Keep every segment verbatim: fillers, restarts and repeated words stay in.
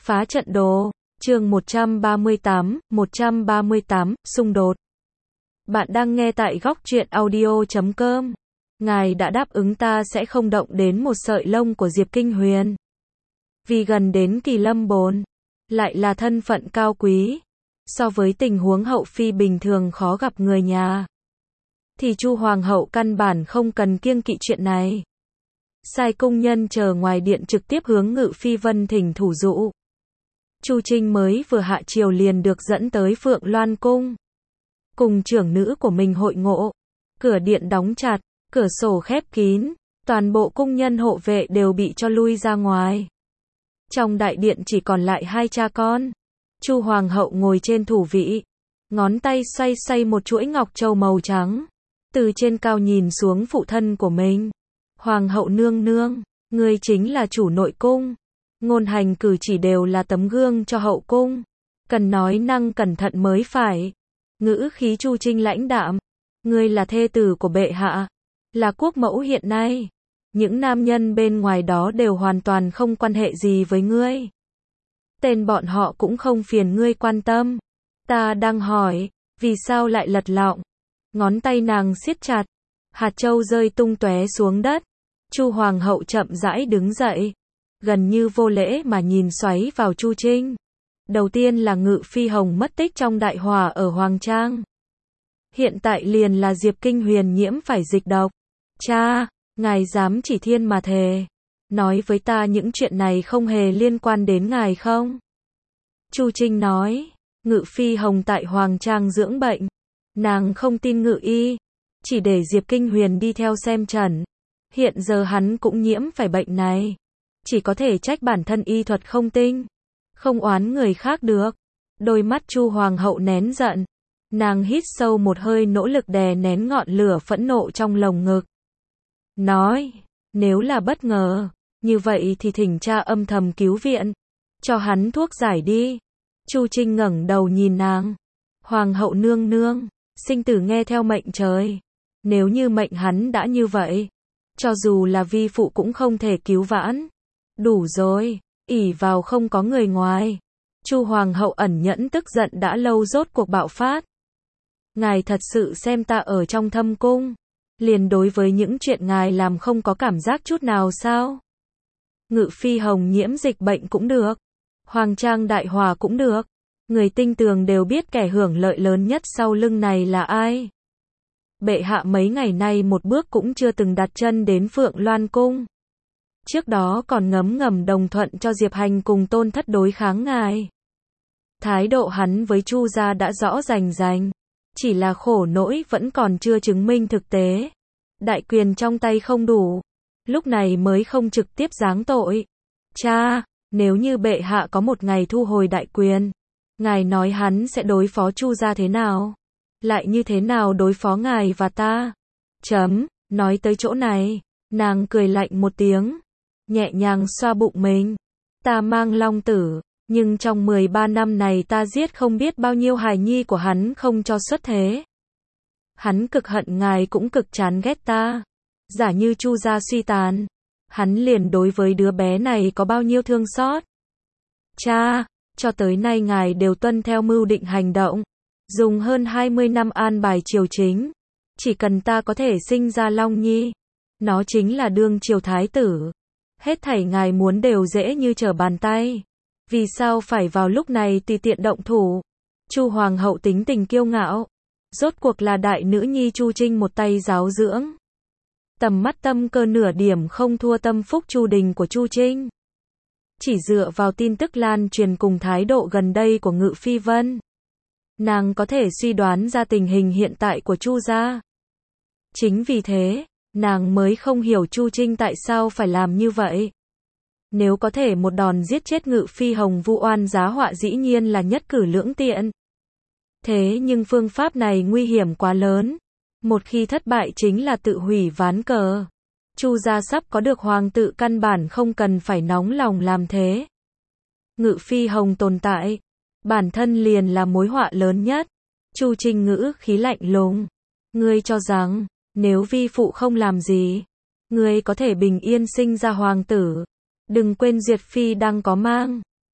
Phá trận đồ, chương một trăm ba mươi tám, một trăm ba mươi tám, xung đột. Bạn đang nghe tại góc truyện audio chấm com. Ngài đã đáp ứng ta sẽ không động đến một sợi lông của Diệp Kinh Huyền. Vì gần đến Kỳ Lâm Bồn, lại là thân phận cao quý, so với tình huống hậu phi bình thường khó gặp người nhà, thì Chu Hoàng hậu căn bản không cần kiêng kỵ chuyện này. Sai cung nhân chờ ngoài điện trực tiếp hướng Ngự Phi Vân thỉnh thủ dụ. Chu Trinh mới vừa hạ triều liền được dẫn tới Phượng Loan Cung, cùng trưởng nữ của mình hội ngộ. Cửa điện đóng chặt, cửa sổ khép kín, toàn bộ cung nhân hộ vệ đều bị cho lui ra ngoài. Trong đại điện chỉ còn lại hai cha con. Chu Hoàng hậu ngồi trên thủ vị, ngón tay xoay xoay một chuỗi ngọc châu màu trắng, từ trên cao nhìn xuống phụ thân của mình. Hoàng hậu nương nương, ngươi chính là chủ nội cung, ngôn hành cử chỉ đều là tấm gương cho hậu cung, cần nói năng cẩn thận mới phải. Ngữ khí Chu Trinh lãnh đạm, ngươi là thê tử của bệ hạ, là quốc mẫu hiện nay, những nam nhân bên ngoài đó đều hoàn toàn không quan hệ gì với ngươi. Tên bọn họ cũng không phiền ngươi quan tâm. Ta đang hỏi, vì sao lại lật lọng? Ngón tay nàng siết chặt, hạt châu rơi tung tóe xuống đất. Chu Hoàng hậu chậm rãi đứng dậy, gần như vô lễ mà nhìn xoáy vào Chu Trinh. Đầu tiên là Ngự Phi Hồng mất tích trong đại hỏa ở Hoàng Trang. Hiện tại liền là Diệp Kinh Huyền nhiễm phải dịch độc. Cha, ngài dám chỉ thiên mà thề, nói với ta những chuyện này không hề liên quan đến ngài không? Chu Trinh nói, Ngự Phi Hồng tại Hoàng Trang dưỡng bệnh, nàng không tin Ngự y, chỉ để Diệp Kinh Huyền đi theo xem trần. Hiện giờ hắn cũng nhiễm phải bệnh này, chỉ có thể trách bản thân y thuật không tinh, không oán người khác được. Đôi mắt Chu Hoàng hậu nén giận, nàng hít sâu một hơi nỗ lực đè nén ngọn lửa phẫn nộ trong lồng ngực. Nói, nếu là bất ngờ, như vậy thì thỉnh cha âm thầm cứu viện, cho hắn thuốc giải đi. Chu Trinh ngẩng đầu nhìn nàng. Hoàng hậu nương nương, sinh tử nghe theo mệnh trời. Nếu như mệnh hắn đã như vậy, cho dù là vi phụ cũng không thể cứu vãn. Đủ rồi, ỷ vào không có người ngoài. Chu Hoàng hậu ẩn nhẫn tức giận đã lâu rốt cuộc bạo phát. Ngài thật sự xem ta ở trong thâm cung, liền đối với những chuyện ngài làm không có cảm giác chút nào sao? Ngự Phi Hồng nhiễm dịch bệnh cũng được, Hoàng Trang đại hỏa cũng được, người tinh tường đều biết kẻ hưởng lợi lớn nhất sau lưng này là ai. Bệ hạ mấy ngày nay một bước cũng chưa từng đặt chân đến Phượng Loan Cung. Trước đó còn ngấm ngầm đồng thuận cho Diệp Hành cùng Tôn Thất đối kháng ngài. Thái độ hắn với Chu gia đã rõ rành rành, chỉ là khổ nỗi vẫn còn chưa chứng minh thực tế. Đại quyền trong tay không đủ, lúc này mới không trực tiếp giáng tội. Cha, nếu như bệ hạ có một ngày thu hồi đại quyền, ngài nói hắn sẽ đối phó Chu gia thế nào? Lại như thế nào đối phó ngài và ta? Chấm, nói tới chỗ này, nàng cười lạnh một tiếng, nhẹ nhàng xoa bụng mình. Ta mang long tử, nhưng trong mười ba năm này ta giết không biết bao nhiêu hài nhi của hắn không cho xuất thế. Hắn cực hận ngài cũng cực chán ghét ta. Giả như Chu gia suy tàn, hắn liền đối với đứa bé này có bao nhiêu thương xót. Cha, cho tới nay ngài đều tuân theo mưu định hành động, dùng hơn hai mươi năm an bài triều chính. Chỉ cần ta có thể sinh ra Long Nhi, nó chính là đương triều thái tử. Hết thảy ngài muốn đều dễ như trở bàn tay. Vì sao phải vào lúc này tùy tiện động thủ? Chu Hoàng hậu tính tình kiêu ngạo, rốt cuộc là đại nữ nhi Chu Trinh một tay giáo dưỡng. Tầm mắt tâm cơ nửa điểm không thua tâm phúc Chu Đình của Chu Trinh. Chỉ dựa vào tin tức lan truyền cùng thái độ gần đây của Ngự Phi Vân, nàng có thể suy đoán ra tình hình hiện tại của Chu gia. Chính vì thế, nàng mới không hiểu Chu Trinh tại sao phải làm như vậy. Nếu có thể một đòn giết chết Ngự Phi Hồng vu oan giá họa dĩ nhiên là nhất cử lưỡng tiện. Thế nhưng phương pháp này nguy hiểm quá lớn. Một khi thất bại chính là tự hủy ván cờ. Chu gia sắp có được hoàng tự căn bản không cần phải nóng lòng làm thế. Ngự Phi Hồng tồn tại, bản thân liền là mối họa lớn nhất. Chu Trinh ngữ khí lạnh lùng. Ngươi cho rằng, nếu vi phụ không làm gì, ngươi có thể bình yên sinh ra hoàng tử. Đừng quên Duyệt Phi đang có mang.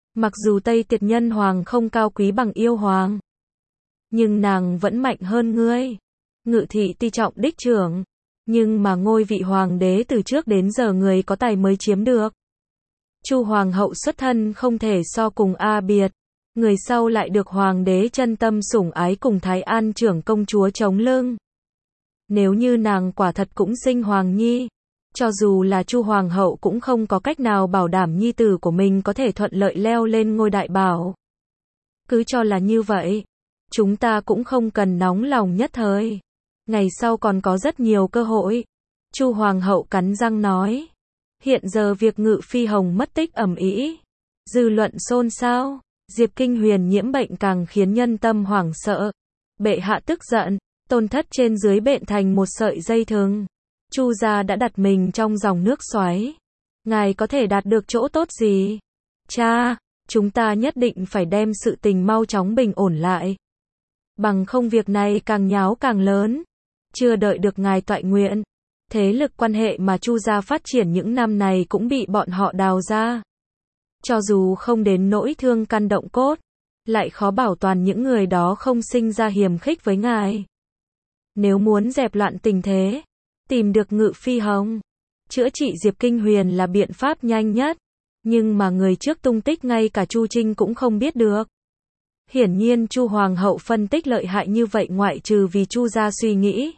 Mặc dù Tây Tiệt Nhân Hoàng không cao quý bằng Yêu Hoàng, nhưng nàng vẫn mạnh hơn ngươi. Ngự thị ti trọng đích trưởng, nhưng mà ngôi vị hoàng đế từ trước đến giờ người có tài mới chiếm được. Chu hoàng hậu xuất thân không thể so cùng A Biệt, người sau lại được hoàng đế chân tâm sủng ái cùng Thái An trưởng công chúa chống lưng. Nếu như nàng quả thật cũng sinh hoàng nhi, cho dù là Chu hoàng hậu cũng không có cách nào bảo đảm nhi tử của mình có thể thuận lợi leo lên ngôi đại bảo. Cứ cho là như vậy, chúng ta cũng không cần nóng lòng nhất thời. Ngày sau còn có rất nhiều cơ hội. Chu hoàng hậu cắn răng nói. Hiện giờ việc Ngự Phi Hồng mất tích ầm ĩ, dư luận xôn xao, Diệp Kinh Huyền nhiễm bệnh càng khiến nhân tâm hoảng sợ. Bệ hạ tức giận, tôn thất trên dưới bện thành một sợi dây thừng. Chu gia đã đặt mình trong dòng nước xoáy. Ngài có thể đạt được chỗ tốt gì? Cha, chúng ta nhất định phải đem sự tình mau chóng bình ổn lại. Bằng không việc này càng nháo càng lớn. Chưa đợi được ngài toại nguyện, thế lực quan hệ mà Chu gia phát triển những năm này cũng bị bọn họ đào ra. Cho dù không đến nỗi thương căn động cốt, lại khó bảo toàn những người đó không sinh ra hiềm khích với ngài. Nếu muốn dẹp loạn tình thế, tìm được Ngự Phi Hồng, chữa trị Diệp Kinh Huyền là biện pháp nhanh nhất. Nhưng mà người trước tung tích ngay cả Chu Trinh cũng không biết được. Hiển nhiên Chu hoàng hậu phân tích lợi hại như vậy ngoại trừ vì Chu gia suy nghĩ,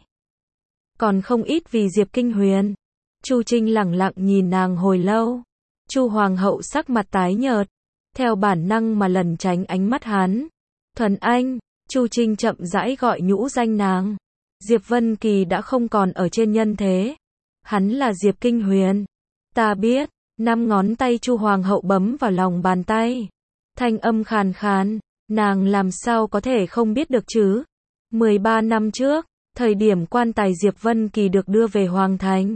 còn không ít vì Diệp Kinh Huyền. Chu Trinh lẳng lặng nhìn nàng hồi lâu. Chu hoàng hậu sắc mặt tái nhợt, theo bản năng mà lẩn tránh ánh mắt hắn. Thuần Anh, Chu Trinh chậm rãi gọi nhũ danh nàng. Diệp Vân Kỳ đã không còn ở trên nhân thế. Hắn là Diệp Kinh Huyền. Ta biết. Năm ngón tay Chu hoàng hậu bấm vào lòng bàn tay. Thanh âm khàn khàn, nàng làm sao có thể không biết được chứ? mười ba năm trước, thời điểm quan tài Diệp Vân Kỳ được đưa về Hoàng Thành,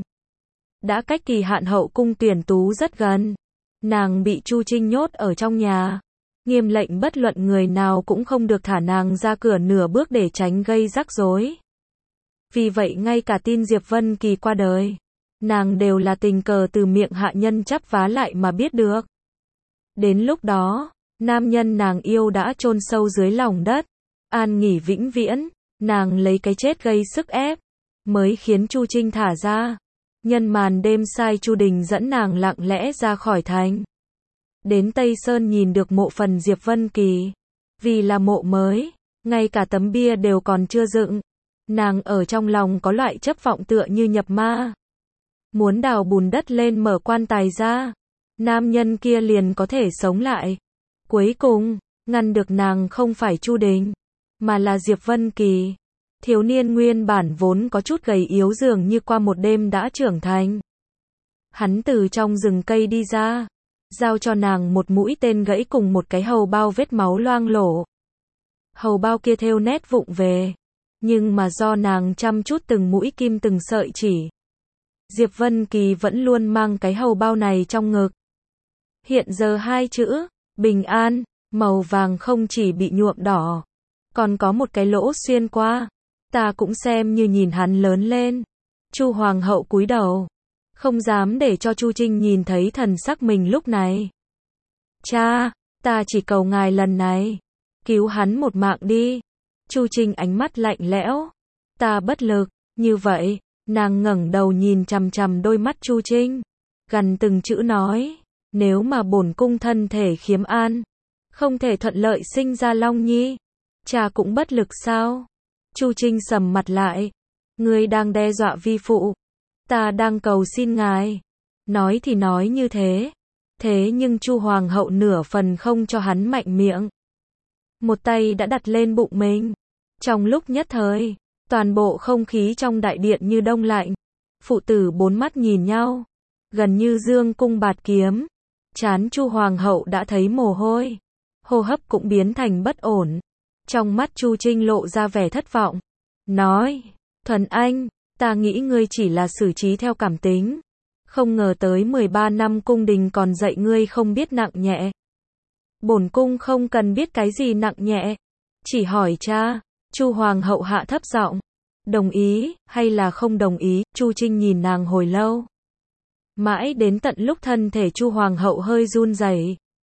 đã cách kỳ hạn hậu cung tuyển tú rất gần. Nàng bị Chu Trinh nhốt ở trong nhà, nghiêm lệnh bất luận người nào cũng không được thả nàng ra cửa nửa bước để tránh gây rắc rối. Vì vậy ngay cả tin Diệp Vân Kỳ qua đời, nàng đều là tình cờ từ miệng hạ nhân chắp vá lại mà biết được. Đến lúc đó, nam nhân nàng yêu đã chôn sâu dưới lòng đất, an nghỉ vĩnh viễn. Nàng lấy cái chết gây sức ép, mới khiến Chu Trinh thả ra. Nhân màn đêm sai Chu Đình dẫn nàng lặng lẽ ra khỏi thành. Đến Tây Sơn nhìn được mộ phần Diệp Vân Kỳ. Vì là mộ mới, ngay cả tấm bia đều còn chưa dựng. Nàng ở trong lòng có loại chấp vọng tựa như nhập ma. Muốn đào bùn đất lên mở quan tài ra, nam nhân kia liền có thể sống lại. Cuối cùng, ngăn được nàng không phải Chu Đình, mà là Diệp Vân Kỳ. Thiếu niên nguyên bản vốn có chút gầy yếu dường như qua một đêm đã trưởng thành. Hắn từ trong rừng cây đi ra, giao cho nàng một mũi tên gãy cùng một cái hầu bao vết máu loang lổ. Hầu bao kia thêu nét vụng về, nhưng mà do nàng chăm chút từng mũi kim từng sợi chỉ, Diệp Vân Kỳ vẫn luôn mang cái hầu bao này trong ngực. Hiện giờ hai chữ, bình an, màu vàng không chỉ bị nhuộm đỏ, còn có một cái lỗ xuyên qua. Ta cũng xem như nhìn hắn lớn lên. Chu hoàng hậu cúi đầu, không dám để cho Chu Trinh nhìn thấy thần sắc mình lúc này. Cha, ta chỉ cầu ngài lần này, cứu hắn một mạng đi. Chu Trinh ánh mắt lạnh lẽo. Ta bất lực, như vậy, nàng ngẩng đầu nhìn chằm chằm đôi mắt Chu Trinh, gần từng chữ nói, nếu mà bổn cung thân thể khiếm an, không thể thuận lợi sinh ra Long Nhi, cha cũng bất lực sao? Chu Trinh sầm mặt lại. Ngươi đang đe dọa vi phụ. Ta đang cầu xin ngài. Nói thì nói như thế. Thế nhưng Chu hoàng hậu nửa phần không cho hắn mạnh miệng. Một tay đã đặt lên bụng mình. Trong lúc nhất thời, toàn bộ không khí trong đại điện như đông lạnh. Phụ tử bốn mắt nhìn nhau, gần như dương cung bạt kiếm. Trán Chu hoàng hậu đã thấy mồ hôi, hô hấp cũng biến thành bất ổn. Trong mắt Chu Trinh lộ ra vẻ thất vọng. Nói, Thuần Anh, ta nghĩ ngươi chỉ là xử trí theo cảm tính. Không ngờ tới mười ba năm cung đình còn dạy ngươi không biết nặng nhẹ. Bổn cung không cần biết cái gì nặng nhẹ. Chỉ hỏi cha. Chu hoàng hậu hạ thấp giọng. Đồng ý, hay là không đồng ý? Chu Trinh nhìn nàng hồi lâu. Mãi đến tận lúc thân thể Chu hoàng hậu hơi run rẩy,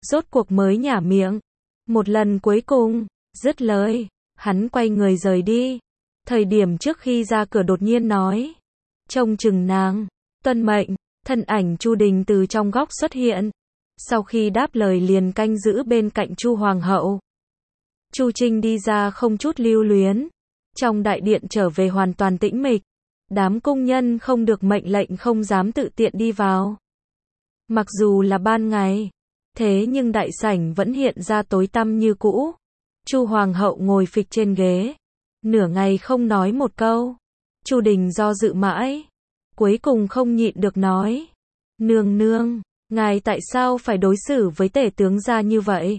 rốt cuộc mới nhả miệng. Một lần cuối cùng, dứt lời, hắn quay người rời đi. Thời điểm trước khi ra cửa đột nhiên nói, trông chừng nàng, tuân mệnh. Thân ảnh Chu Đình từ trong góc xuất hiện. Sau khi đáp lời liền canh giữ bên cạnh Chu Hoàng hậu. Chu Trinh đi ra không chút lưu luyến. Trong đại điện trở về hoàn toàn tĩnh mịch. Đám cung nhân không được mệnh lệnh không dám tự tiện đi vào. Mặc dù là ban ngày, thế nhưng đại sảnh vẫn hiện ra tối tăm như cũ. Chu Hoàng hậu ngồi phịch trên ghế, nửa ngày không nói một câu. Chu Đình do dự mãi, cuối cùng không nhịn được nói, nương nương, ngài tại sao phải đối xử với tể tướng gia như vậy?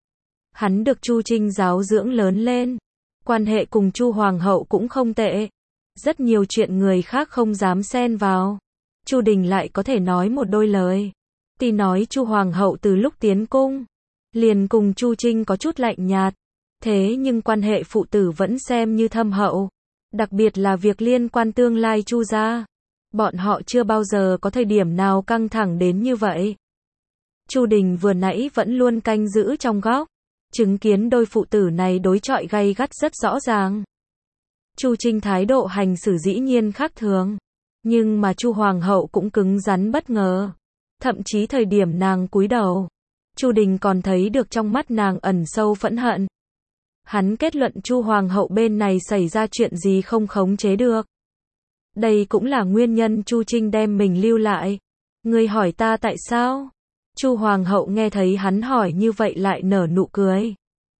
Hắn được Chu Trinh giáo dưỡng lớn lên, quan hệ cùng Chu Hoàng hậu cũng không tệ. Rất nhiều chuyện người khác không dám xen vào, Chu Đình lại có thể nói một đôi lời. Tuy nói Chu Hoàng hậu từ lúc tiến cung, liền cùng Chu Trinh có chút lạnh nhạt, thế nhưng quan hệ phụ tử vẫn xem như thâm hậu. Đặc biệt là việc liên quan tương lai Chu gia, bọn họ chưa bao giờ có thời điểm nào căng thẳng đến như vậy. Chu Đình vừa nãy vẫn luôn canh giữ trong góc, chứng kiến đôi phụ tử này đối chọi gay gắt rất rõ ràng. Chu Trinh thái độ hành xử dĩ nhiên khác thường, nhưng mà Chu Hoàng hậu cũng cứng rắn bất ngờ. Thậm chí thời điểm nàng cúi đầu, Chu Đình còn thấy được trong mắt nàng ẩn sâu phẫn hận. Hắn kết luận Chu Hoàng hậu bên này xảy ra chuyện gì không khống chế được. Đây cũng là nguyên nhân Chu Trinh đem mình lưu lại. Ngươi hỏi ta tại sao? Chu Hoàng hậu nghe thấy hắn hỏi như vậy lại nở nụ cười.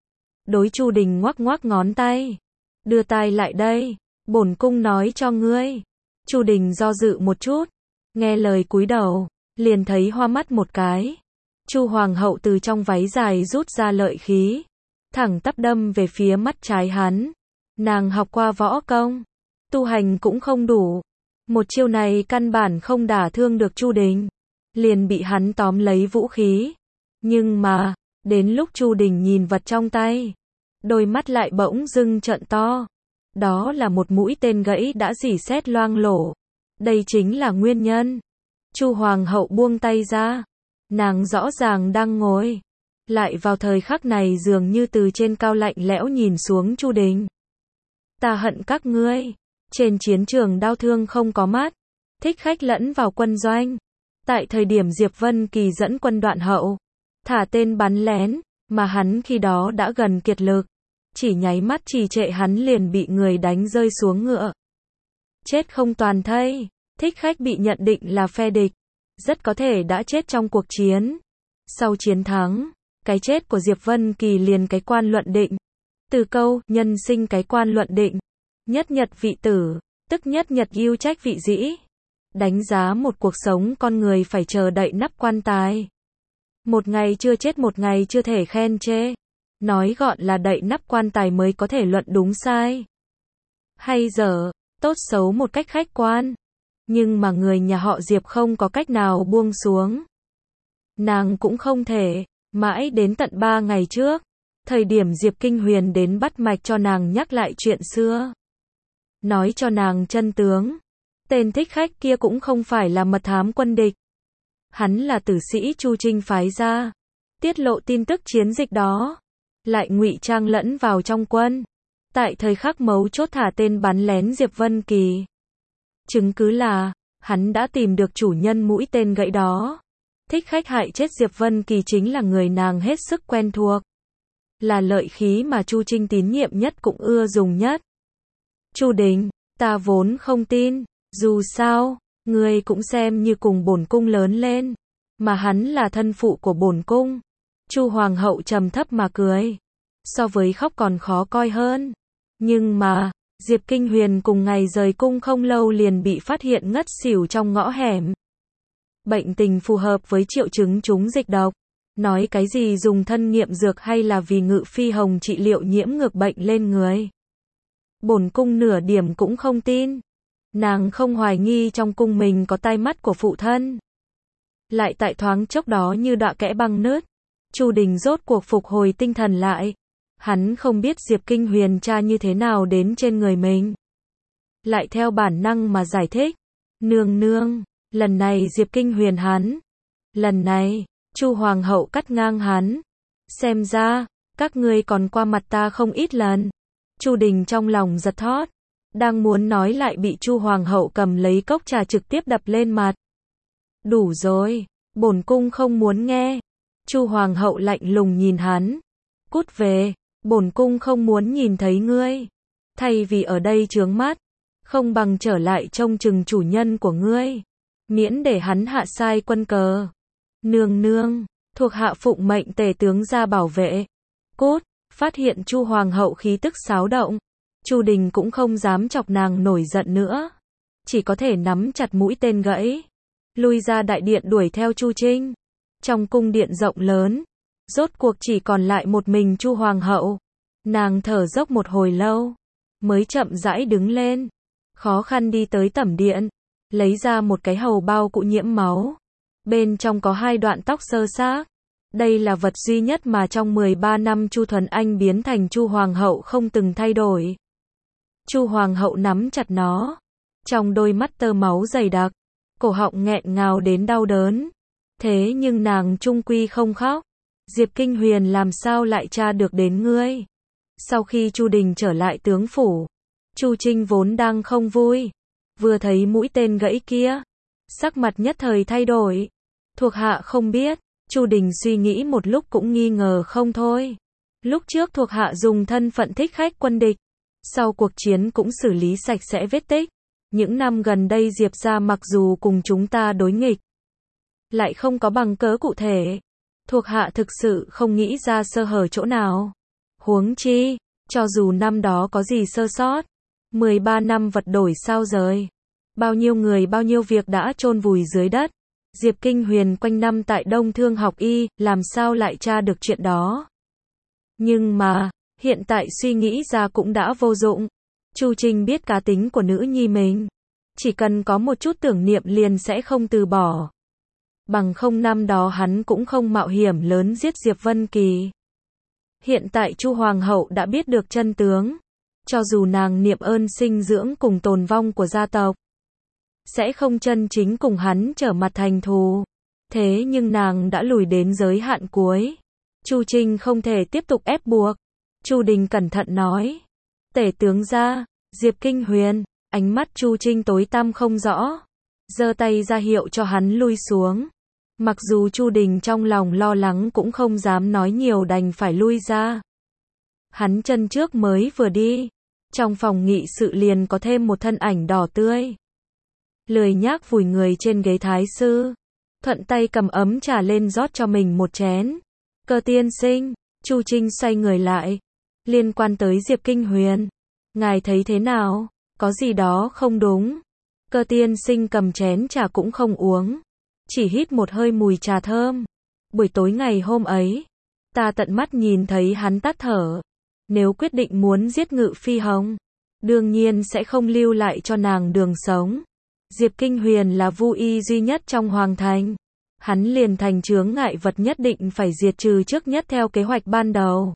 Đối Chu Đình ngoắc ngoắc ngón tay. Đưa tai lại đây, bổn cung nói cho ngươi. Chu Đình do dự một chút, nghe lời cúi đầu, liền thấy hoa mắt một cái. Chu Hoàng hậu từ trong váy dài rút ra lợi khí, thẳng tắp đâm về phía mắt trái hắn. Nàng học qua võ công, tu hành cũng không đủ. Một chiêu này căn bản không đả thương được Chu Đình, liền bị hắn tóm lấy vũ khí. Nhưng mà, đến lúc Chu Đình nhìn vật trong tay, đôi mắt lại bỗng dưng trợn to. Đó là một mũi tên gãy đã rỉ sét loang lổ. Đây chính là nguyên nhân. Chu Hoàng hậu buông tay ra. Nàng rõ ràng đang ngồi, lại vào thời khắc này dường như từ trên cao lạnh lẽo nhìn xuống Chu Đình. Ta hận các ngươi. Trên chiến trường đau thương không có mắt, thích khách lẫn vào quân doanh. Tại thời điểm Diệp Vân Kỳ dẫn quân đoạn hậu, thả tên bắn lén, mà hắn khi đó đã gần kiệt lực. Chỉ nháy mắt trì trệ hắn liền bị người đánh rơi xuống ngựa. Chết không toàn thây, thích khách bị nhận định là phe địch. Rất có thể đã chết trong cuộc chiến. Sau chiến thắng, cái chết của Diệp Vân Kỳ liền cái quan luận định. Từ câu, nhân sinh cái quan luận định. Nhất nhật vị tử, tức nhất nhật ưu trách vị dĩ. Đánh giá một cuộc sống con người phải chờ đậy nắp quan tài. Một ngày chưa chết một ngày chưa thể khen chê. Nói gọn là đậy nắp quan tài mới có thể luận đúng sai. Hay dở, tốt xấu một cách khách quan. Nhưng mà người nhà họ Diệp không có cách nào buông xuống. Nàng cũng không thể, mãi đến tận ba ngày trước. Thời điểm Diệp Kinh Huyền đến bắt mạch cho nàng nhắc lại chuyện xưa. Nói cho nàng chân tướng. Tên thích khách kia cũng không phải là mật thám quân địch. Hắn là tử sĩ Chu Trinh phái ra. Tiết lộ tin tức chiến dịch đó. Lại ngụy trang lẫn vào trong quân. Tại thời khắc mấu chốt thả tên bắn lén Diệp Vân Kỳ. Chứng cứ là, hắn đã tìm được chủ nhân mũi tên gãy đó. Thích khách hại chết Diệp Vân Kỳ chính là người nàng hết sức quen thuộc. Là lợi khí mà Chu Trinh tín nhiệm nhất cũng ưa dùng nhất. Chu Đình, ta vốn không tin, dù sao, ngươi cũng xem như cùng bổn cung lớn lên, mà hắn là thân phụ của bổn cung. Chu Hoàng hậu trầm thấp mà cười, so với khóc còn khó coi hơn. Nhưng mà, Diệp Kinh Huyền cùng ngày rời cung không lâu liền bị phát hiện ngất xỉu trong ngõ hẻm. Bệnh tình phù hợp với triệu chứng trúng dịch độc. Nói cái gì dùng thân nghiệm dược hay là vì Ngự Phi Hồng trị liệu nhiễm ngược bệnh lên người. Bổn cung nửa điểm cũng không tin. Nàng không hoài nghi trong cung mình có tai mắt của phụ thân. Lại tại thoáng chốc đó như đọa kẽ băng nứt. Chu Đình rốt cuộc phục hồi tinh thần lại. Hắn không biết Diệp Kinh Huyền tra như thế nào đến trên người mình. Lại theo bản năng mà giải thích. Nương nương, lần này Diệp Kinh Huyền hắn. Lần này, Chu hoàng hậu cắt ngang hắn. Xem ra, các ngươi còn qua mặt ta không ít lần. Chu Đình trong lòng giật thót, đang muốn nói lại bị Chu hoàng hậu cầm lấy cốc trà trực tiếp đập lên mặt. Đủ rồi, bổn cung không muốn nghe. Chu hoàng hậu lạnh lùng nhìn hắn. Cút về, bổn cung không muốn nhìn thấy ngươi. Thay vì ở đây chướng mắt, không bằng trở lại trông chừng chủ nhân của ngươi. Miễn để hắn hạ sai quân cờ. Nương nương, thuộc hạ phụng mệnh tề tướng ra bảo vệ. Cút, phát hiện Chu hoàng hậu khí tức xáo động. Chu Đình cũng không dám chọc nàng nổi giận nữa. Chỉ có thể nắm chặt mũi tên gãy. Lui ra đại điện đuổi theo Chu Trinh. Trong cung điện rộng lớn, rốt cuộc chỉ còn lại một mình Chu hoàng hậu. Nàng thở dốc một hồi lâu, mới chậm rãi đứng lên. Khó khăn đi tới tẩm điện, lấy ra một cái hầu bao cũ nhiễm máu. Bên trong có hai đoạn tóc sơ xác. Đây là vật duy nhất mà trong mười ba năm Chu Thuần Anh biến thành Chu hoàng hậu không từng thay đổi. Chu hoàng hậu nắm chặt nó, trong đôi mắt tơ máu dày đặc, cổ họng nghẹn ngào đến đau đớn. Thế nhưng nàng trung quy không khóc. Diệp Kinh Huyền làm sao lại tra được đến ngươi? Sau khi Chu Đình trở lại tướng phủ, Chu Trinh vốn đang không vui, vừa thấy mũi tên gãy kia, sắc mặt nhất thời thay đổi. Thuộc hạ không biết. Chu Đình suy nghĩ một lúc cũng nghi ngờ không thôi. Lúc trước thuộc hạ dùng thân phận thích khách quân địch, sau cuộc chiến cũng xử lý sạch sẽ vết tích. Những năm gần đây Diệp gia mặc dù cùng chúng ta đối nghịch, lại không có bằng cớ cụ thể. Thuộc hạ thực sự không nghĩ ra sơ hở chỗ nào. Huống chi, cho dù năm đó có gì sơ sót, mười ba năm vật đổi sao rời. Bao nhiêu người bao nhiêu việc đã chôn vùi dưới đất. Diệp Kinh Huyền quanh năm tại Đông Thương học y, làm sao lại tra được chuyện đó. Nhưng mà, hiện tại suy nghĩ ra cũng đã vô dụng. Chu Trinh biết cá tính của nữ nhi mình. Chỉ cần có một chút tưởng niệm liền sẽ không từ bỏ. Bằng không năm đó hắn cũng không mạo hiểm lớn giết Diệp Vân Kỳ. Hiện tại Chu hoàng hậu đã biết được chân tướng. Cho dù nàng niệm ơn sinh dưỡng cùng tồn vong của gia tộc, sẽ không chân chính cùng hắn trở mặt thành thù. Thế nhưng nàng đã lùi đến giới hạn cuối. Chu Trinh không thể tiếp tục ép buộc. Chu Đình cẩn thận nói. Tể tướng ra, Diệp Kinh Huyền, ánh mắt Chu Trinh tối tăm không rõ. Giơ tay ra hiệu cho hắn lui xuống. Mặc dù Chu Đình trong lòng lo lắng cũng không dám nói nhiều đành phải lui ra. Hắn chân trước mới vừa đi. Trong phòng nghị sự liền có thêm một thân ảnh đỏ tươi. Lười nhác vùi người trên ghế thái sư. Thuận tay cầm ấm trà lên rót cho mình một chén. Cơ tiên sinh, Chu Trinh xoay người lại. Liên quan tới Diệp Kinh Huyền. Ngài thấy thế nào? Có gì đó không đúng. Cơ tiên sinh cầm chén trà cũng không uống. Chỉ hít một hơi mùi trà thơm. Buổi tối ngày hôm ấy, ta tận mắt nhìn thấy hắn tắt thở. Nếu quyết định muốn giết Ngự Phi Hồng, đương nhiên sẽ không lưu lại cho nàng đường sống. Diệp Kinh Huyền là vu y duy nhất trong hoàng thành. Hắn liền thành chướng ngại vật nhất định phải diệt trừ trước nhất theo kế hoạch ban đầu.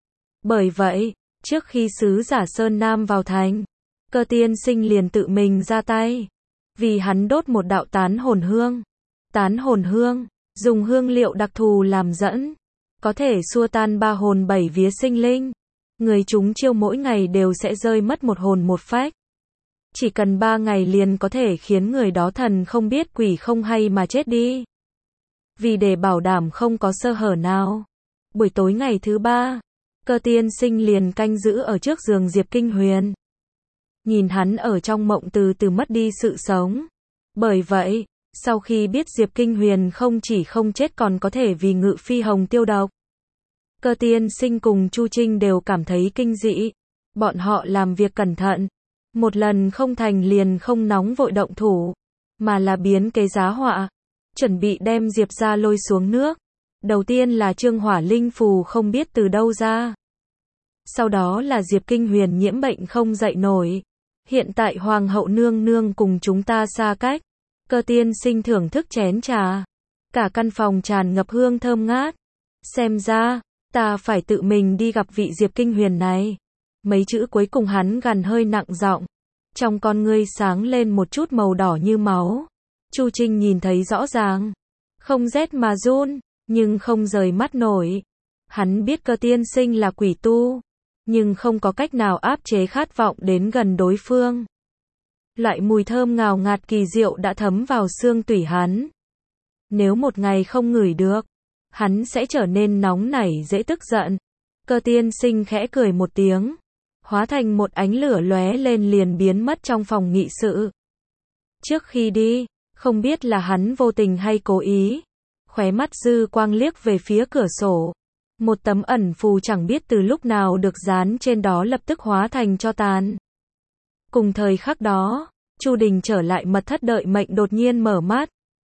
Bởi vậy, trước khi sứ giả Sơn Nam vào thành, Cơ tiên sinh liền tự mình ra tay. Vì hắn đốt một đạo tán hồn hương. Tán hồn hương, dùng hương liệu đặc thù làm dẫn, có thể xua tan ba hồn bảy vía sinh linh. Người chúng chiêu mỗi ngày đều sẽ rơi mất một hồn một phách. Chỉ cần ba ngày liền có thể khiến người đó thần không biết quỷ không hay mà chết đi. Vì để bảo đảm không có sơ hở nào, buổi tối ngày thứ ba, Cơ tiên sinh liền canh giữ ở trước giường Diệp Kinh Huyền. Nhìn hắn ở trong mộng từ từ mất đi sự sống. Bởi vậy, sau khi biết Diệp Kinh Huyền không chỉ không chết còn có thể vì Ngự Phi Hồng tiêu độc, Cơ tiên sinh cùng Chu Trinh đều cảm thấy kinh dị. Bọn họ làm việc cẩn thận. Một lần không thành liền không nóng vội động thủ, mà là biến kế giá họa. Chuẩn bị đem Diệp ra lôi xuống nước. Đầu tiên là Trương Hỏa Linh phù không biết từ đâu ra. Sau đó là Diệp Kinh Huyền nhiễm bệnh không dậy nổi. Hiện tại Hoàng hậu nương nương cùng chúng ta xa cách. Cơ tiên sinh thưởng thức chén trà. Cả căn phòng tràn ngập hương thơm ngát. Xem ra, ta phải tự mình đi gặp vị Diệp Kinh Huyền này. Mấy chữ cuối cùng hắn gằn hơi nặng giọng. Trong con ngươi sáng lên một chút màu đỏ như máu. Chu Trinh nhìn thấy rõ ràng. Không rét mà run. nhưng không rời mắt nổi. Hắn biết Cơ tiên sinh là quỷ tu, nhưng không có cách nào áp chế khát vọng đến gần đối phương. Loại mùi thơm ngào ngạt kỳ diệu đã thấm vào xương tủy hắn. Nếu một ngày không ngửi được, hắn sẽ trở nên nóng nảy dễ tức giận. Cơ tiên sinh khẽ cười một tiếng, hóa thành một ánh lửa lóe lên liền biến mất trong phòng nghị sự. Trước khi đi, không biết là hắn vô tình hay cố ý, khóe mắt dư quang liếc về phía cửa sổ. Một tấm ẩn phù chẳng biết từ lúc nào được dán trên đó lập tức hóa thành tro tàn. Cùng thời khắc đó, Chu Đình trở lại mật thất đợi mệnh đột nhiên mở mắt.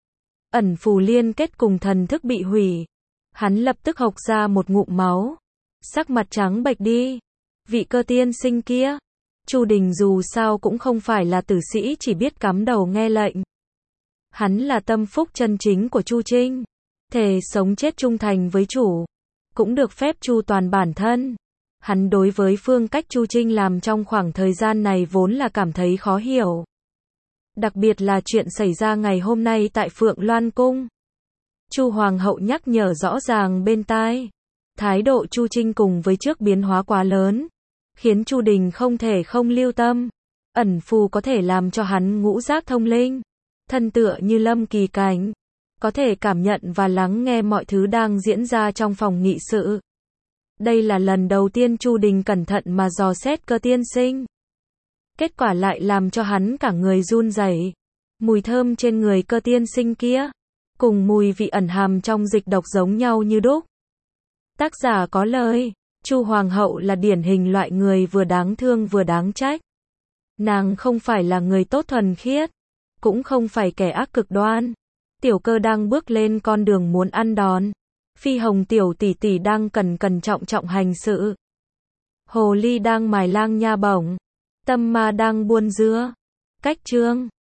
Ẩn phù liên kết cùng thần thức bị hủy. Hắn lập tức hộc ra một ngụm máu. Sắc mặt trắng bệch đi. Vị Cơ tiên sinh kia. Chu Đình dù sao cũng không phải là tử sĩ chỉ biết cắm đầu nghe lệnh. Hắn là tâm phúc chân chính của Chu Trinh. Thề sống chết trung thành với chủ. Cũng được phép chu toàn bản thân. Hắn đối với phương cách Chu Trinh làm trong khoảng thời gian này vốn là cảm thấy khó hiểu. Đặc biệt là chuyện xảy ra ngày hôm nay tại Phượng Loan Cung. Chu Hoàng hậu nhắc nhở rõ ràng bên tai. Thái độ Chu Trinh cùng với trước biến hóa quá lớn, khiến Chu Đình không thể không lưu tâm. Ẩn phù có thể làm cho hắn ngũ giác thông linh, thân tựa như lâm kỳ cảnh, có thể cảm nhận và lắng nghe mọi thứ đang diễn ra trong phòng nghị sự. Đây là lần đầu tiên Chu Đình cẩn thận mà dò xét Cơ tiên sinh. Kết quả lại làm cho hắn cả người run rẩy. Mùi thơm trên người Cơ tiên sinh kia, cùng mùi vị ẩn hàm trong dịch độc giống nhau như đúc. Tác giả có lời, Chu Hoàng hậu là điển hình loại người vừa đáng thương vừa đáng trách. Nàng không phải là người tốt thuần khiết, cũng không phải kẻ ác cực đoan. Tiểu Cơ đang bước lên con đường muốn ăn đòn. Phi Hồng tiểu tỷ tỷ đang cần cẩn trọng trọng hành sự. Hồ ly đang mài lang nha bổng. Tâm ma đang buôn dưa. Cách chương